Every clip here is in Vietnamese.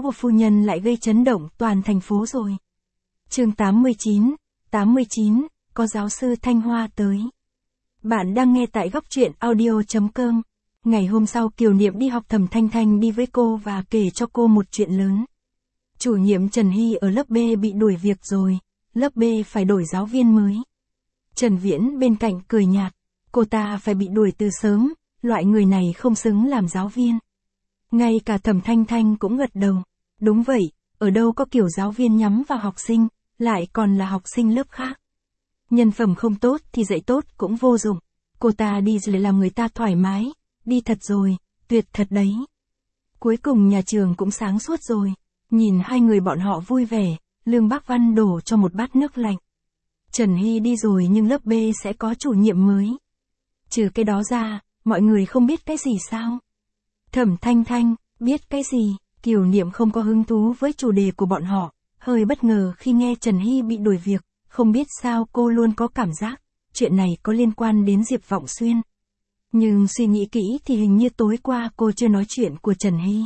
của phu nhân lại gây chấn động toàn thành phố rồi. Chương 89, có giáo sư Thanh Hoa tới. Bạn đang nghe tại góc truyện audio.com. Ngày hôm sau Kiều Niệm đi học, Thẩm Thanh Thanh đi với cô và kể cho cô một chuyện lớn. Chủ nhiệm Trần Hy ở lớp B bị đuổi việc rồi, lớp B phải đổi giáo viên mới. Trần Viễn bên cạnh cười nhạt, cô ta phải bị đuổi từ sớm, loại người này không xứng làm giáo viên. Ngay cả Thẩm Thanh Thanh cũng gật đầu, đúng vậy, ở đâu có kiểu giáo viên nhắm vào học sinh, lại còn là học sinh lớp khác. Nhân phẩm không tốt thì dạy tốt cũng vô dụng, cô ta đi rồi làm người ta thoải mái, đi thật rồi, tuyệt thật đấy. Cuối cùng nhà trường cũng sáng suốt rồi, nhìn hai người bọn họ vui vẻ, Lương Bác Văn đổ cho một bát nước lạnh. Trần Hy đi rồi nhưng lớp B sẽ có chủ nhiệm mới. Trừ cái đó ra, mọi người không biết cái gì sao? Thẩm Thanh Thanh, biết cái gì? Kiều Niệm không có hứng thú với chủ đề của bọn họ, hơi bất ngờ khi nghe Trần Hy bị đuổi việc, không biết sao cô luôn có cảm giác, chuyện này có liên quan đến Diệp Vọng Xuyên. Nhưng suy nghĩ kỹ thì hình như tối qua cô chưa nói chuyện của Trần Hy.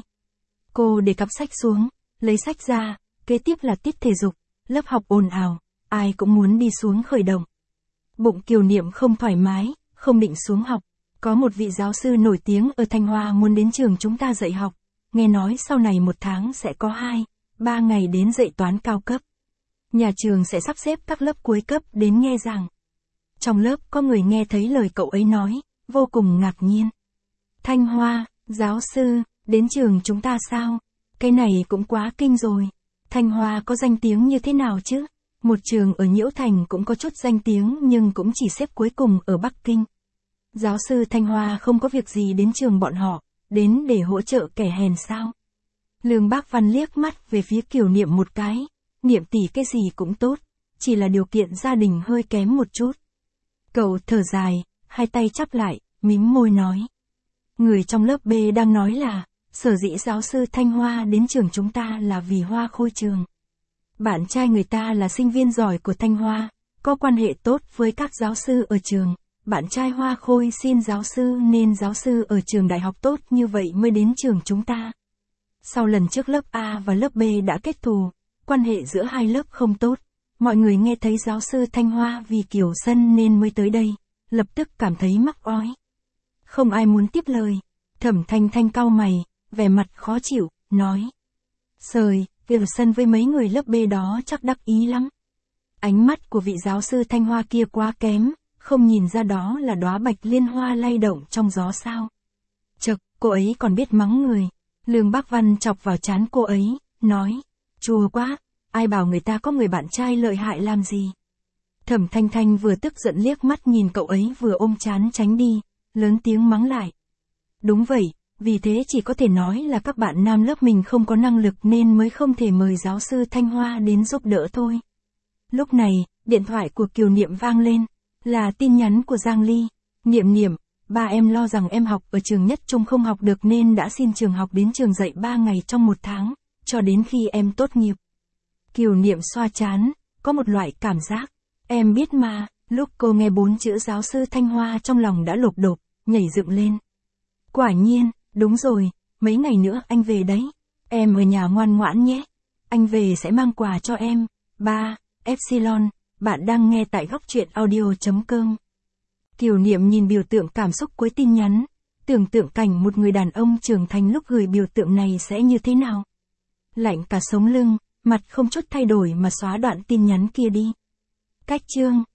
Cô để cặp sách xuống, lấy sách ra, kế tiếp là tiết thể dục, lớp học ồn ào, ai cũng muốn đi xuống khởi động. Bụng Kiều Niệm không thoải mái, không định xuống học. Có một vị giáo sư nổi tiếng ở Thanh Hoa muốn đến trường chúng ta dạy học, nghe nói sau này một tháng sẽ có 2-3 ngày đến dạy toán cao cấp. Nhà trường sẽ sắp xếp các lớp cuối cấp đến nghe giảng. Trong lớp có người nghe thấy lời cậu ấy nói, vô cùng ngạc nhiên. Thanh Hoa, giáo sư, đến trường chúng ta sao? Cái này cũng quá kinh rồi. Thanh Hoa có danh tiếng như thế nào chứ? Một trường ở Nhiễu Thành cũng có chút danh tiếng nhưng cũng chỉ xếp cuối cùng ở Bắc Kinh. Giáo sư Thanh Hoa không có việc gì đến trường bọn họ, đến để hỗ trợ kẻ hèn sao? Lương Bác Văn liếc mắt về phía Kiều Niệm một cái, Niệm tỷ cái gì cũng tốt, chỉ là điều kiện gia đình hơi kém một chút. Cậu thở dài, hai tay chắp lại, mím môi nói. Người trong lớp B đang nói là, sở dĩ giáo sư Thanh Hoa đến trường chúng ta là vì Hoa Khôi trường. Bạn trai người ta là sinh viên giỏi của Thanh Hoa, có quan hệ tốt với các giáo sư ở trường. Bạn trai Hoa Khôi xin giáo sư nên giáo sư ở trường đại học tốt như vậy mới đến trường chúng ta. Sau lần trước lớp A và lớp B đã kết thù, quan hệ giữa hai lớp không tốt, mọi người nghe thấy giáo sư Thanh Hoa vì Kiều Sân nên mới tới đây, lập tức cảm thấy mắc ói. Không ai muốn tiếp lời, Thẩm Thanh Thanh cau mày, vẻ mặt khó chịu, nói. Sời, Kiều Sân với mấy người lớp B đó chắc đắc ý lắm. Ánh mắt của vị giáo sư Thanh Hoa kia quá kém. Không nhìn ra đó là đóa bạch liên hoa lay động trong gió sao. Chậc, cô ấy còn biết mắng người. Lương Bác Văn chọc vào trán cô ấy, nói. Chua quá, ai bảo người ta có người bạn trai lợi hại làm gì. Thẩm Thanh Thanh vừa tức giận liếc mắt nhìn cậu ấy vừa ôm trán tránh đi, lớn tiếng mắng lại. Đúng vậy, vì thế chỉ có thể nói là các bạn nam lớp mình không có năng lực nên mới không thể mời giáo sư Thanh Hoa đến giúp đỡ thôi. Lúc này, điện thoại của Kiều Niệm vang lên. Là tin nhắn của Giang Ly. Niệm Niệm, ba em lo rằng em học ở trường Nhất Trung không học được nên đã xin trường học đến trường dạy 3 ngày trong 1 tháng, cho đến khi em tốt nghiệp. Kiều Niệm xoa trán, có một loại cảm giác. Em biết mà, lúc cô nghe 4 chữ giáo sư Thanh Hoa trong lòng đã lộp đột, nhảy dựng lên. Quả nhiên, đúng rồi, mấy ngày nữa anh về đấy. Em ở nhà ngoan ngoãn nhé. Anh về sẽ mang quà cho em. 3, Epsilon. Bạn đang nghe tại góc truyện audio.com. Kiều Niệm nhìn biểu tượng cảm xúc cuối tin nhắn, tưởng tượng cảnh một người đàn ông trưởng thành lúc gửi biểu tượng này sẽ như thế nào. Lạnh cả sống lưng, mặt không chút thay đổi mà xóa đoạn tin nhắn kia đi. Cách chương